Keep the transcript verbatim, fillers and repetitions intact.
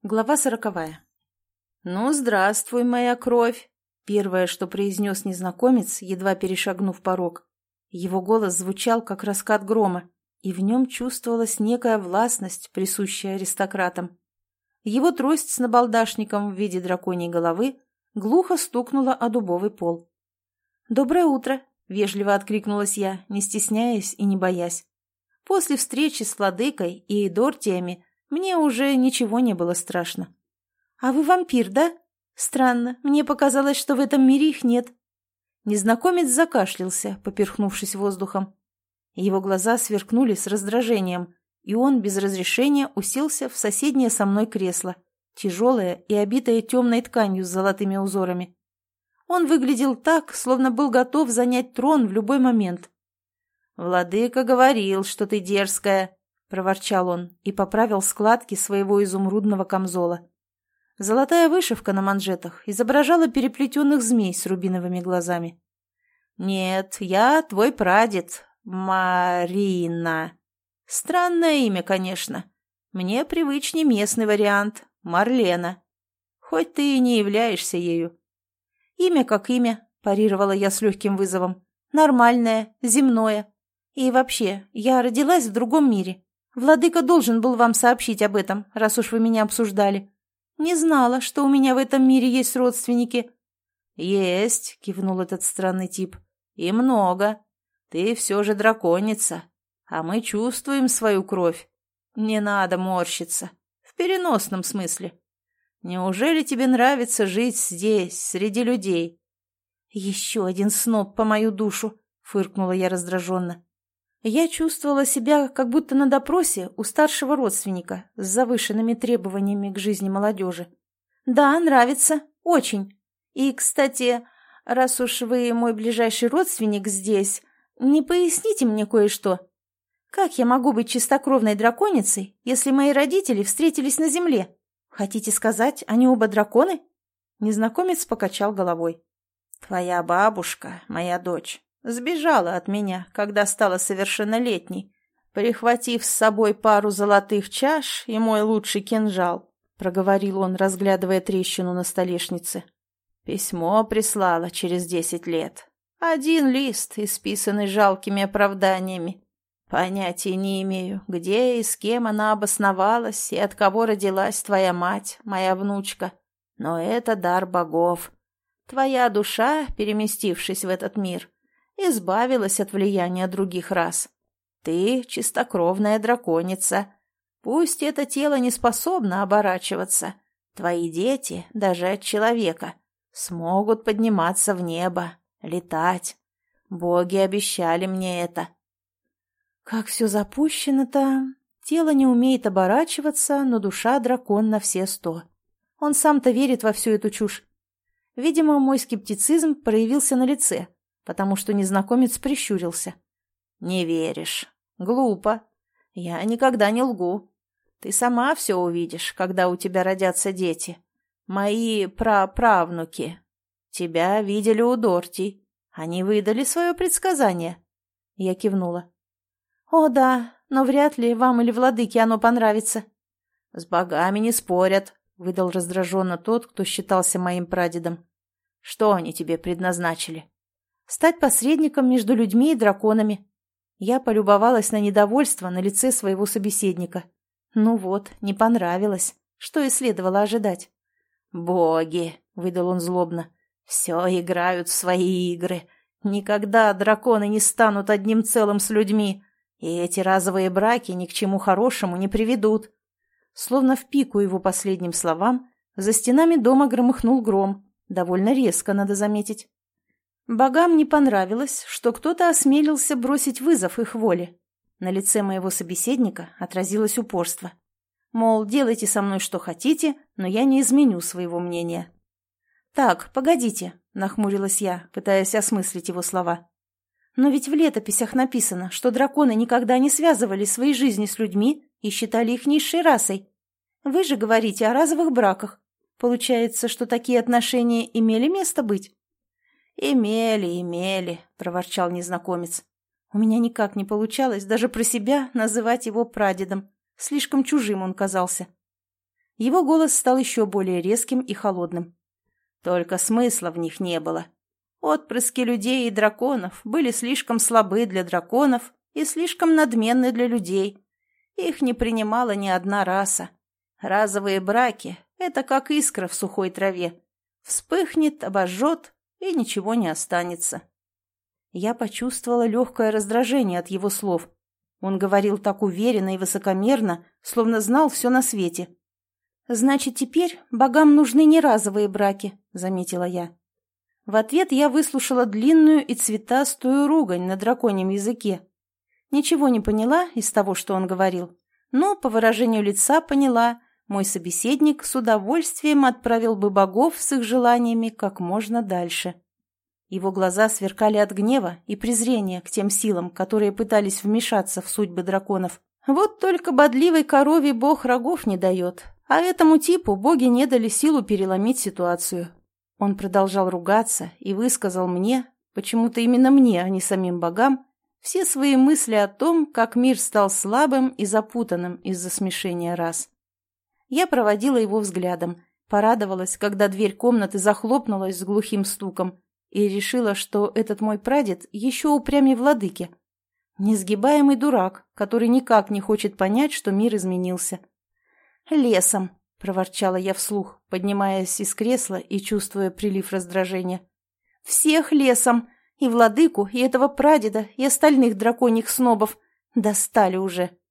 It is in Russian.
Глава сороковая. «Ну, здравствуй, моя кровь!» Первое, что произнес незнакомец, едва перешагнув порог. Его голос звучал, как раскат грома, и в нем чувствовалась некая властность, присущая аристократам. Его трость с набалдашником в виде драконьей головы глухо стукнула о дубовый пол. «Доброе утро!» — вежливо откликнулась я, не стесняясь и не боясь. После встречи с владыкой и эдортиями мне уже ничего не было страшно. «А вы вампир, да? Странно, мне показалось, что в этом мире их нет». Незнакомец закашлялся, поперхнувшись воздухом. Его глаза сверкнули с раздражением, и он без разрешения уселся в соседнее со мной кресло, тяжелое и обитое темной тканью с золотыми узорами. Он выглядел так, словно был готов занять трон в любой момент. «Владыка говорил, что ты дерзкая», — проворчал он и поправил складки своего изумрудного камзола. Золотая вышивка на манжетах изображала переплетенных змей с рубиновыми глазами. «Нет, я твой прадед, Марина. Странное имя, конечно. Мне привычнее местный вариант, Марлена. Хоть ты и не являешься ею». «Имя как имя», — парировала я с легким вызовом. «Нормальное, земное. И вообще, я родилась в другом мире. Владыка должен был вам сообщить об этом, раз уж вы меня обсуждали. Не знала, что у меня в этом мире есть родственники». «Есть», — кивнул этот странный тип. «И много. Ты все же драконица, а мы чувствуем свою кровь. Не надо морщиться. В переносном смысле. Неужели тебе нравится жить здесь, среди людей?» «Еще один сноб по мою душу», — фыркнула я раздраженно. Я чувствовала себя как будто на допросе у старшего родственника с завышенными требованиями к жизни молодежи. «Да, нравится. Очень. И, кстати, раз уж вы мой ближайший родственник здесь, не поясните мне кое-что? Как я могу быть чистокровной драконицей, если мои родители встретились на земле? Хотите сказать, они оба драконы?» Незнакомец покачал головой. «Твоя бабушка, моя дочь, сбежала от меня, когда стала совершеннолетней, прихватив с собой пару золотых чаш и мой лучший кинжал», — проговорил он, разглядывая трещину на столешнице. «Письмо прислала через десять лет. Один лист, исписанный жалкими оправданиями. Понятия не имею, где и с кем она обосновалась и от кого родилась твоя мать, моя внучка. Но это дар богов. Твоя душа, переместившись в этот мир, избавилась от влияния других рас. Ты чистокровная драконица. Пусть это тело не способно оборачиваться, твои дети, даже от человека, смогут подниматься в небо, летать. Боги обещали мне это». Как все запущено-то. Тело не умеет оборачиваться, но душа дракон на все сто. Он сам-то верит во всю эту чушь. Видимо, мой скептицизм проявился на лице, потому что незнакомец прищурился. «Не веришь. Глупо. Я никогда не лгу. Ты сама все увидишь, когда у тебя родятся дети. Мои праправнуки. Тебя видели у Дортий. Они выдали свое предсказание». Я кивнула. «О, да, но вряд ли вам или владыке оно понравится». «С богами не спорят», — выдал раздраженно тот, кто считался моим прадедом. «Что они тебе предназначили?» «Стать посредником между людьми и драконами». Я полюбовалась на недовольство на лице своего собеседника. Ну вот, не понравилось. Что и следовало ожидать. «Боги», — выдал он злобно, — «все играют в свои игры. Никогда драконы не станут одним целым с людьми, и эти разовые браки ни к чему хорошему не приведут». Словно в пику его последним словам, за стенами дома громыхнул гром. Довольно резко, надо заметить. Богам не понравилось, что кто-то осмелился бросить вызов их воле. На лице моего собеседника отразилось упорство. Мол, делайте со мной что хотите, но я не изменю своего мнения. «Так, погодите», — нахмурилась я, пытаясь осмыслить его слова. «Но ведь в летописях написано, что драконы никогда не связывали свои жизни с людьми и считали их низшей расой. Вы же говорите о разовых браках. Получается, что такие отношения имели место быть?» «Имели, имели», — проворчал незнакомец. У меня никак не получалось даже про себя называть его прадедом. Слишком чужим он казался. Его голос стал еще более резким и холодным. Только смысла в них не было. Отпрыски людей и драконов были слишком слабы для драконов и слишком надменны для людей. Их не принимала ни одна раса. Разовые браки — это как искра в сухой траве. Вспыхнет, обожжет, и ничего не останется. Я почувствовала легкое раздражение от его слов. Он говорил так уверенно и высокомерно, словно знал все на свете. «Значит, теперь богам нужны не разовые браки», — заметила я. В ответ я выслушала длинную и цветастую ругань на драконьем языке. Ничего не поняла из того, что он говорил, но по выражению лица поняла, мой собеседник с удовольствием отправил бы богов с их желаниями как можно дальше. Его глаза сверкали от гнева и презрения к тем силам, которые пытались вмешаться в судьбы драконов. Вот только бодливой корове бог рогов не дает, а этому типу боги не дали силу переломить ситуацию. Он продолжал ругаться и высказал мне, почему-то именно мне, а не самим богам, все свои мысли о том, как мир стал слабым и запутанным из-за смешения рас. Я проводила его взглядом, порадовалась, когда дверь комнаты захлопнулась с глухим стуком, и решила, что этот мой прадед еще упрямее владыки. Несгибаемый дурак, который никак не хочет понять, что мир изменился. «Лесом», — проворчала я вслух, поднимаясь из кресла и чувствуя прилив раздражения. «Всех лесом! И владыку, и этого прадеда, и остальных драконьих снобов! Достали уже!»